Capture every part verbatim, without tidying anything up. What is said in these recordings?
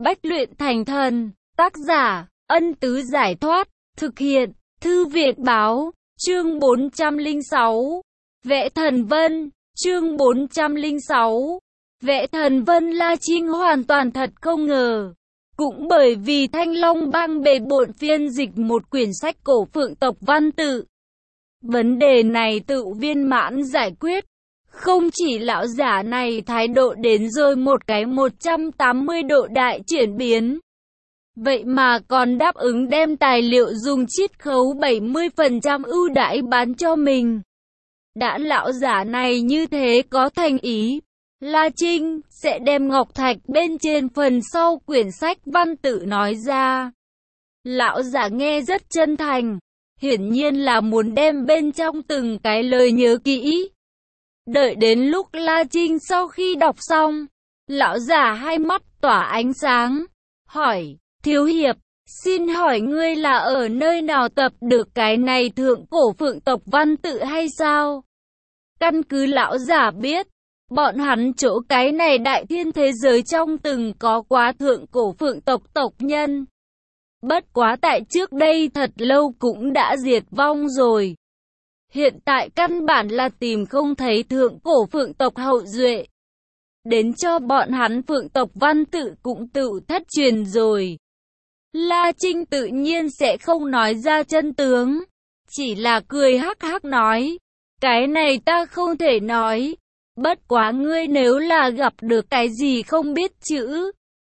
Bách luyện thành thần. Tác giả, Ân Tứ Giải Thoát. Thực hiện, Thư Việt Báo. Chương bốn trăm lẻ sáu. Vệ Thần Vân. Chương bốn trăm lẻ sáu. Vệ Thần Vân La Trinh hoàn toàn thật không ngờ. Cũng bởi vì Thanh Long Bang bề bộn phiên dịch một quyển sách cổ phượng tộc văn tự. Vấn đề này tự viên mãn giải quyết. Không chỉ lão giả này thái độ đến rồi một cái một trăm tám mươi độ đại chuyển biến. Vậy mà còn đáp ứng đem tài liệu dùng chiết khấu bảy mươi phần trăm ưu đãi bán cho mình. Đã lão giả này như thế có thành ý, La Trinh sẽ đem ngọc thạch bên trên phần sau quyển sách văn tự nói ra. Lão giả nghe rất chân thành, hiển nhiên là muốn đem bên trong từng cái lời nhớ kỹ. Đợi đến lúc La Trinh sau khi đọc xong, lão giả hai mắt tỏa ánh sáng, hỏi, thiếu hiệp, xin hỏi ngươi là ở nơi nào tập được cái này thượng cổ phượng tộc văn tự hay sao? Căn cứ lão giả biết, bọn hắn chỗ cái này đại thiên thế giới trong từng có quá thượng cổ phượng tộc tộc nhân. Bất quá tại trước đây thật lâu cũng đã diệt vong rồi. Hiện tại căn bản là tìm không thấy thượng cổ phượng tộc hậu duệ. Đến cho bọn hắn phượng tộc văn tự cũng tự thất truyền rồi. La Trinh tự nhiên sẽ không nói ra chân tướng. Chỉ là cười hắc hắc nói. Cái này ta không thể nói. Bất quá ngươi nếu là gặp được cái gì không biết chữ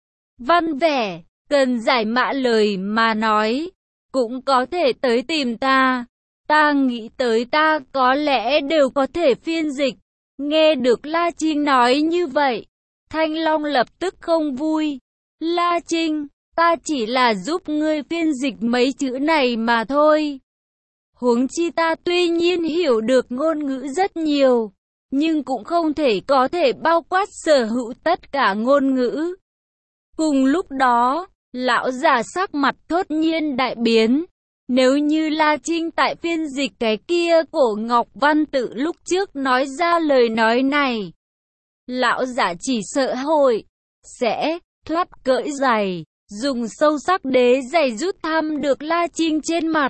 văn vẻ, cần giải mã lời mà nói, cũng có thể tới tìm ta. Ta nghĩ tới ta có lẽ đều có thể phiên dịch. Nghe được La Trinh nói như vậy, Thanh Long lập tức không vui. La Trinh, ta chỉ là giúp ngươi phiên dịch mấy chữ này mà thôi. Huống chi ta tuy nhiên hiểu được ngôn ngữ rất nhiều, nhưng cũng không thể có thể bao quát sở hữu tất cả ngôn ngữ. Cùng lúc đó, lão giả sắc mặt thốt nhiên đại biến. Nếu như La Trinh tại phiên dịch cái kia cổ ngọc văn tự lúc trước nói ra lời nói này, lão giả chỉ sợ hội sẽ thoát cởi giày, dùng sâu sắc đế giày rút thăm được La Trinh trên mặt.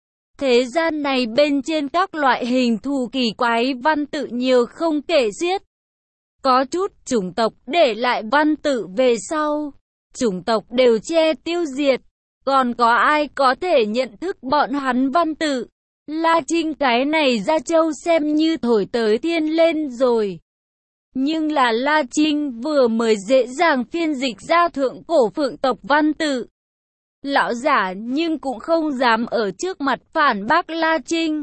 Thế gian này bên trên các loại hình thù kỳ quái văn tự nhiều không kể xiết. Có chút chủng tộc để lại văn tự về sau, chủng tộc đều che tiêu diệt. Còn có ai có thể nhận thức bọn hắn văn tự? La Trinh cái này ra châu xem như thổi tới thiên lên rồi. Nhưng là La Trinh vừa mới dễ dàng phiên dịch ra thượng cổ phượng tộc văn tự. Lão giả nhưng cũng không dám ở trước mặt phản bác La Trinh.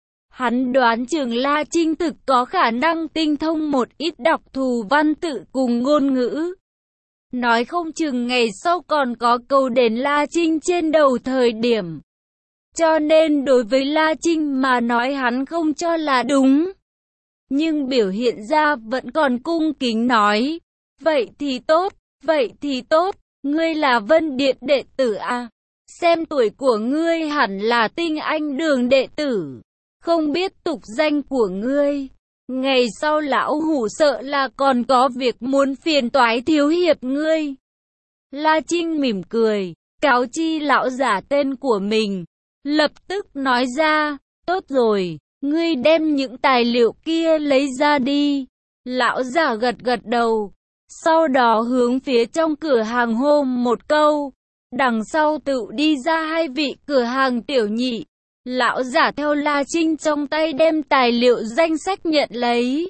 Hắn đoán chừng La Trinh thực có khả năng tinh thông một ít đặc thù văn tự cùng ngôn ngữ. Nói không chừng ngày sau còn có câu đền La Trinh trên đầu thời điểm. Cho nên đối với La Trinh mà nói hắn không cho là đúng. Nhưng biểu hiện ra vẫn còn cung kính nói. Vậy thì tốt, vậy thì tốt, ngươi là Vân Điện đệ tử à? Xem tuổi của ngươi hẳn là Tinh Anh Đường đệ tử. Không biết tục danh của ngươi. Ngày sau lão hủ sợ là còn có việc muốn phiền toái thiếu hiệp ngươi. La Trinh mỉm cười, cáo chi lão giả tên của mình. Lập tức nói ra, tốt rồi, ngươi đem những tài liệu kia lấy ra đi. Lão giả gật gật đầu, sau đó hướng phía trong cửa hàng hô một câu. Đằng sau tự đi ra hai vị cửa hàng tiểu nhị. Lão giả theo La Trinh trong tay đem tài liệu danh sách nhận lấy.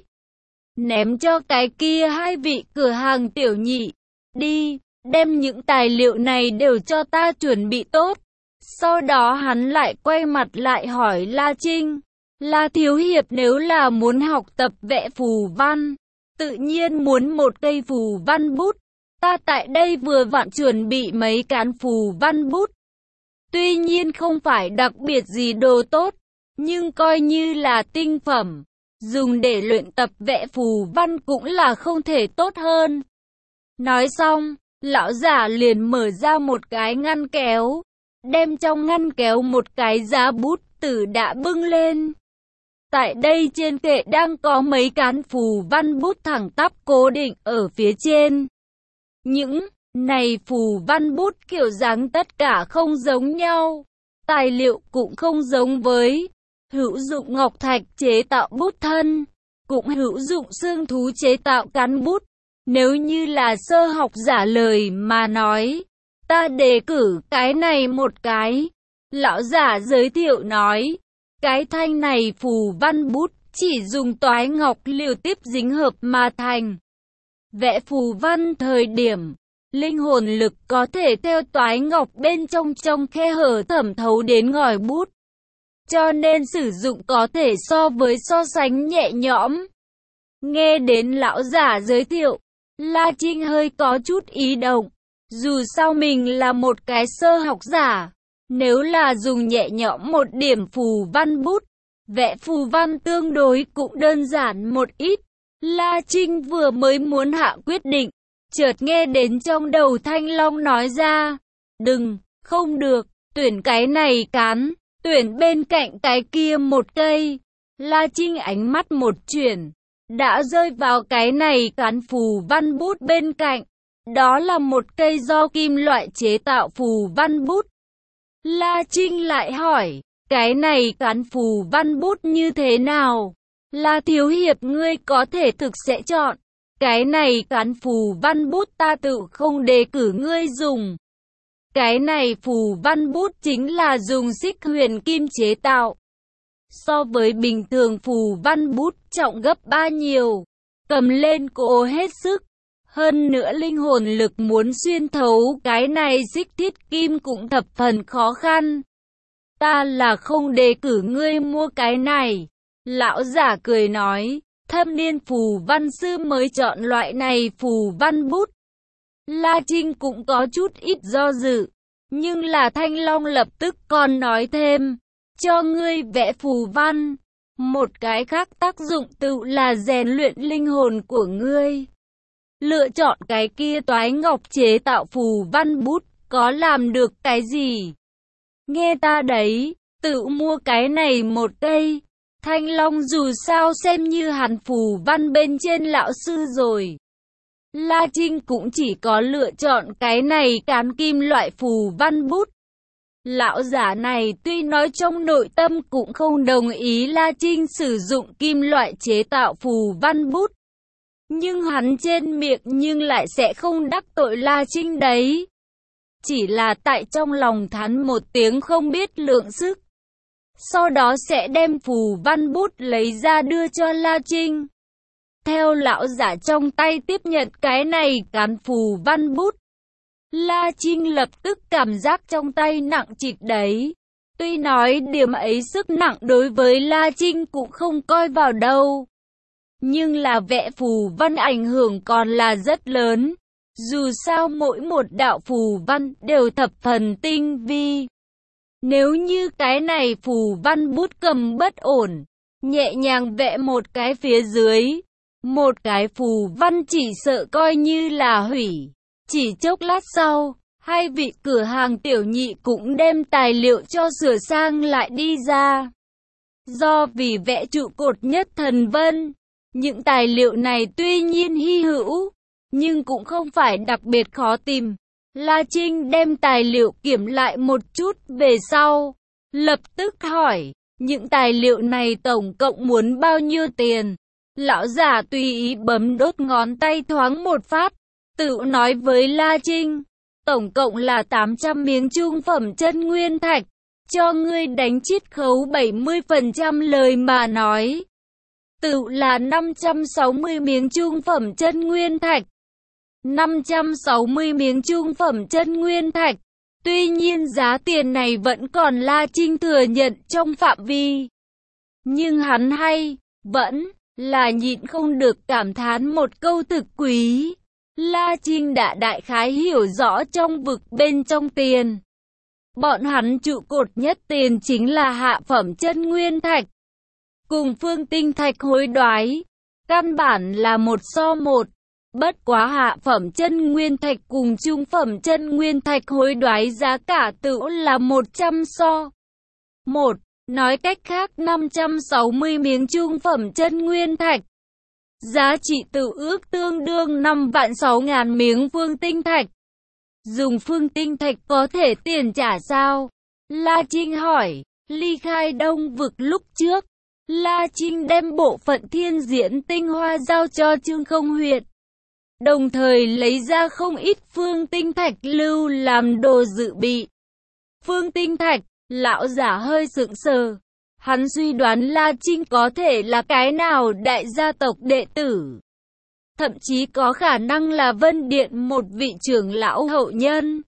Ném cho cái kia hai vị cửa hàng tiểu nhị. Đi, đem những tài liệu này đều cho ta chuẩn bị tốt. Sau đó hắn lại quay mặt lại hỏi La Trinh. La thiếu hiệp nếu là muốn học tập vẽ phù văn, tự nhiên muốn một cây phù văn bút. Ta tại đây vừa vặn chuẩn bị mấy cán phù văn bút. Tuy nhiên không phải đặc biệt gì đồ tốt, nhưng coi như là tinh phẩm, dùng để luyện tập vẽ phù văn cũng là không thể tốt hơn. Nói xong, lão giả liền mở ra một cái ngăn kéo, đem trong ngăn kéo một cái giá bút tử đã bưng lên. Tại đây trên kệ đang có mấy cán phù văn bút thẳng tắp cố định ở phía trên. Những này phù văn bút kiểu dáng tất cả không giống nhau, tài liệu cũng không giống với, hữu dụng ngọc thạch chế tạo bút thân, cũng hữu dụng xương thú chế tạo cán bút. Nếu như là sơ học giả lời mà nói, ta đề cử cái này một cái. Lão giả giới thiệu nói, cái thanh này phù văn bút chỉ dùng toái ngọc liều tiếp dính hợp mà thành. Vẽ phù văn thời điểm, linh hồn lực có thể theo toái ngọc bên trong trong khe hở thẩm thấu đến ngòi bút. Cho nên sử dụng có thể so với so sánh nhẹ nhõm. Nghe đến lão giả giới thiệu, La Trinh hơi có chút ý động. Dù sao mình là một cái sơ học giả, nếu là dùng nhẹ nhõm một điểm phù văn bút, vẽ phù văn tương đối cũng đơn giản một ít. La Trinh vừa mới muốn hạ quyết định, chợt nghe đến trong đầu Thanh Long nói ra, đừng, không được, tuyển cái này cán, tuyển bên cạnh cái kia một cây. La Trinh ánh mắt một chuyển, đã rơi vào cái này cán phù văn bút bên cạnh. Đó là một cây do kim loại chế tạo phù văn bút. La Trinh lại hỏi, cái này cán phù văn bút như thế nào? La thiếu hiệp ngươi có thể thực sẽ chọn. Cái này cán phù văn bút ta tự không đề cử ngươi dùng. Cái này phù văn bút chính là dùng xích huyền kim chế tạo. So với bình thường phù văn bút trọng gấp ba nhiều. Cầm lên cố hết sức. Hơn nữa linh hồn lực muốn xuyên thấu cái này xích thiết kim cũng thập phần khó khăn. Ta là không đề cử ngươi mua cái này. Lão giả cười nói, thâm niên phù văn sư mới chọn loại này phù văn bút. La Trinh cũng có chút ít do dự, nhưng là Thanh Long lập tức còn nói thêm, cho ngươi vẽ phù văn. Một cái khác tác dụng tự là rèn luyện linh hồn của ngươi. Lựa chọn cái kia toái ngọc chế tạo phù văn bút, có làm được cái gì? Nghe ta đấy, tự mua cái này một cây. Thanh Long dù sao xem như hắn phù văn bên trên lão sư rồi. La Trinh cũng chỉ có lựa chọn cái này cán kim loại phù văn bút. Lão giả này tuy nói trong nội tâm cũng không đồng ý La Trinh sử dụng kim loại chế tạo phù văn bút. Nhưng hắn trên miệng nhưng lại sẽ không đắc tội La Trinh đấy. Chỉ là tại trong lòng thán một tiếng không biết lượng sức. Sau đó sẽ đem phù văn bút lấy ra đưa cho La Trinh. Theo lão giả trong tay tiếp nhận cái này cán phù văn bút. La Trinh lập tức cảm giác trong tay nặng trịch đấy. Tuy nói điểm ấy sức nặng đối với La Trinh cũng không coi vào đâu. Nhưng là vẽ phù văn ảnh hưởng còn là rất lớn. Dù sao mỗi một đạo phù văn đều thập phần tinh vi. Nếu như cái này phù văn bút cầm bất ổn, nhẹ nhàng vẽ một cái phía dưới, một cái phù văn chỉ sợ coi như là hủy. Chỉ chốc lát sau, hai vị cửa hàng tiểu nhị cũng đem tài liệu cho sửa sang lại đi ra. Do vì vẽ trụ cột nhất thần vân, những tài liệu này tuy nhiên hy hữu, nhưng cũng không phải đặc biệt khó tìm. La Trinh đem tài liệu kiểm lại một chút về sau, lập tức hỏi, những tài liệu này tổng cộng muốn bao nhiêu tiền? Lão giả tùy ý bấm đốt ngón tay thoáng một phát, tự nói với La Trinh, tổng cộng là tám trăm miếng trung phẩm chân nguyên thạch, cho ngươi đánh chiết khấu bảy mươi phần trăm lời mà nói. Tự là năm trăm sáu mươi miếng trung phẩm chân nguyên thạch. năm trăm sáu mươi miếng trung phẩm chân nguyên thạch. Tuy nhiên giá tiền này vẫn còn La Trinh thừa nhận trong phạm vi. Nhưng hắn hay, vẫn là nhịn không được cảm thán một câu thực quý. La Trinh đã đại khái hiểu rõ trong vực bên trong tiền. Bọn hắn trụ cột nhất tiền chính là hạ phẩm chân nguyên thạch. Cùng phương tinh thạch hối đoái. Căn bản là một so một. Bất quá hạ phẩm chân nguyên thạch cùng trung phẩm chân nguyên thạch hối đoái giá cả tự là một trăm so một. Nói cách khác năm trăm sáu mươi miếng trung phẩm chân nguyên thạch. Giá trị tự ước tương đương năm vạn sáu ngàn miếng phương tinh thạch. Dùng phương tinh thạch có thể tiền trả sao? La Trinh hỏi. Ly khai Đông vực lúc trước, La Trinh đem bộ phận thiên diễn tinh hoa giao cho Trương Không Huyệt, đồng thời lấy ra không ít phương tinh thạch lưu làm đồ dự bị. Phương tinh thạch, lão giả hơi sững sờ. Hắn suy đoán La Trinh có thể là cái nào đại gia tộc đệ tử. Thậm chí có khả năng là Vân Điện một vị trưởng lão hậu nhân.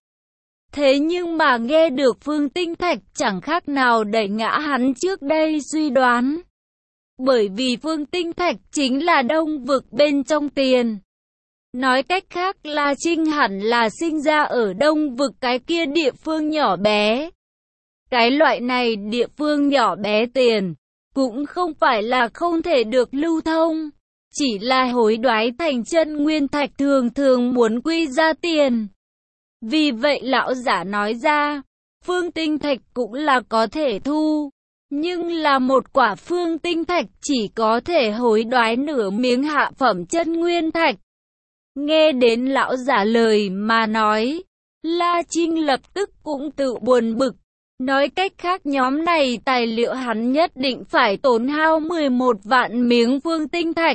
Thế nhưng mà nghe được phương tinh thạch chẳng khác nào đẩy ngã hắn trước đây suy đoán. Bởi vì phương tinh thạch chính là Đông vực bên trong tiền. Nói cách khác La Trinh hẳn là sinh ra ở Đông vực cái kia địa phương nhỏ bé. Cái loại này địa phương nhỏ bé tiền, cũng không phải là không thể được lưu thông. Chỉ là hối đoái thành chân nguyên thạch thường thường muốn quy ra tiền. Vì vậy lão giả nói ra, phương tinh thạch cũng là có thể thu. Nhưng là một quả phương tinh thạch chỉ có thể hối đoái nửa miếng hạ phẩm chân nguyên thạch. Nghe đến lão giả lời mà nói, La Trinh lập tức cũng tự buồn bực. Nói cách khác nhóm này tài liệu hắn nhất định phải tốn hao mười một vạn miếng phương tinh thạch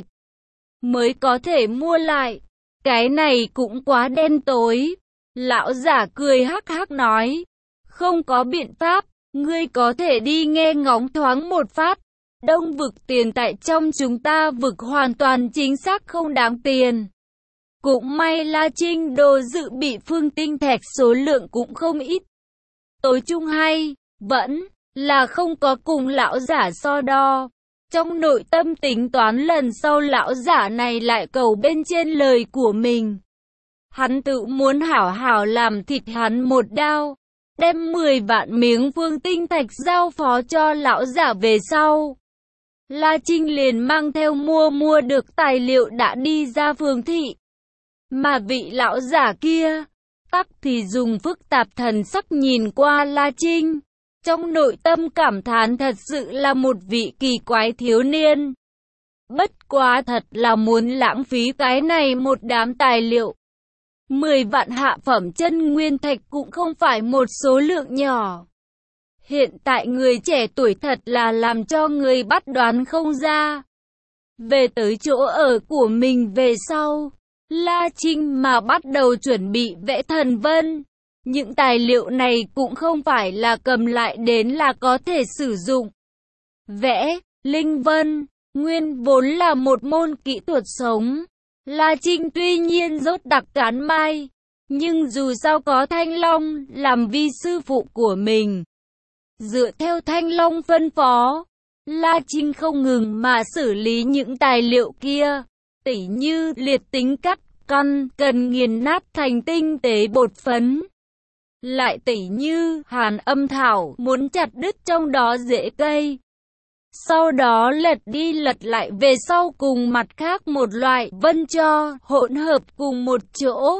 mới có thể mua lại. Cái này cũng quá đen tối. Lão giả cười hắc hắc nói, không có biện pháp, ngươi có thể đi nghe ngóng thoáng một phát. Đông vực tiền tại trong chúng ta vực hoàn toàn chính xác không đáng tiền. Cũng may La Trinh đồ dự bị phương tinh thạch số lượng cũng không ít. Tối chung hay, vẫn là không có cùng lão giả so đo. Trong nội tâm tính toán lần sau lão giả này lại cầu bên trên lời của mình. Hắn tự muốn hảo hảo làm thịt hắn một đao. Đem mười vạn miếng phương tinh thạch giao phó cho lão giả về sau. La Trinh liền mang theo mua mua được tài liệu đã đi ra phường thị. Mà vị lão giả kia, tắc thì dùng phức tạp thần sắc nhìn qua La Trinh. Trong nội tâm cảm thán thật sự là một vị kỳ quái thiếu niên. Bất quá thật là muốn lãng phí cái này một đám tài liệu. Mười vạn hạ phẩm chân nguyên thạch cũng không phải một số lượng nhỏ. Hiện tại người trẻ tuổi thật là làm cho người bắt đoán không ra. Về tới chỗ ở của mình về sau, La Trinh mà bắt đầu chuẩn bị vẽ thần vân. Những tài liệu này cũng không phải là cầm lại đến là có thể sử dụng. Vẽ, linh vân, nguyên vốn là một môn kỹ thuật sống. La Trinh tuy nhiên dốt đặc cán mai, nhưng dù sao có Thanh Long làm vi sư phụ của mình. Dựa theo Thanh Long phân phó, La Trinh không ngừng mà xử lý những tài liệu kia, tỉ như liệt tính cắt căn cần nghiền nát thành tinh tế bột phấn. Lại tỉ như hàn âm thảo muốn chặt đứt trong đó rễ cây. Sau đó lật đi lật lại về sau cùng mặt khác một loại vân cho hỗn hợp cùng một chỗ.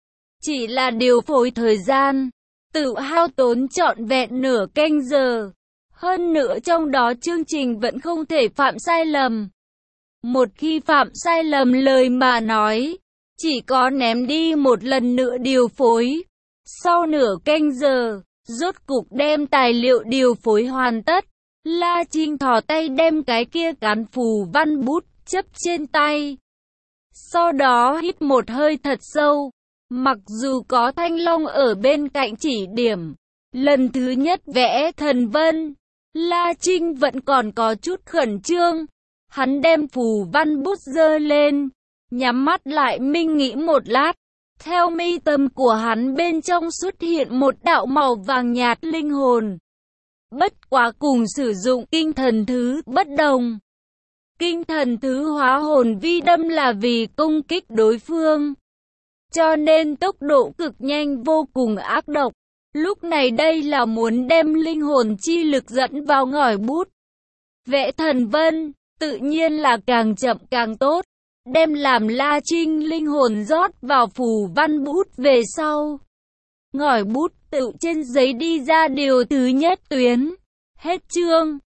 Chỉ là điều phối thời gian, tự hao tốn trọn vẹn nửa canh giờ. Hơn nữa trong đó chương trình vẫn không thể phạm sai lầm. Một khi phạm sai lầm lời mà nói, chỉ có ném đi một lần nữa điều phối. Sau nửa canh giờ, rốt cục đem tài liệu điều phối hoàn tất. La Trinh thò tay đem cái kia cán phù văn bút chấp trên tay. Sau đó hít một hơi thật sâu. Mặc dù có Thanh Long ở bên cạnh chỉ điểm, lần thứ nhất vẽ thần vân, La Trinh vẫn còn có chút khẩn trương. Hắn đem phù văn bút giơ lên, nhắm mắt lại minh nghĩ một lát. Theo mi tâm của hắn bên trong xuất hiện một đạo màu vàng nhạt linh hồn. Bất quá cùng sử dụng kinh thần thứ bất đồng. Kinh thần thứ hóa hồn vi đâm là vì công kích đối phương, cho nên tốc độ cực nhanh vô cùng ác độc. Lúc này đây là muốn đem linh hồn chi lực dẫn vào ngòi bút. Vẽ thần vân, tự nhiên là càng chậm càng tốt. Đem làm La Trinh linh hồn rót vào phù văn bút về sau. Ngòi bút tự trên giấy đi ra điều thứ nhất tuyến. Hết chương.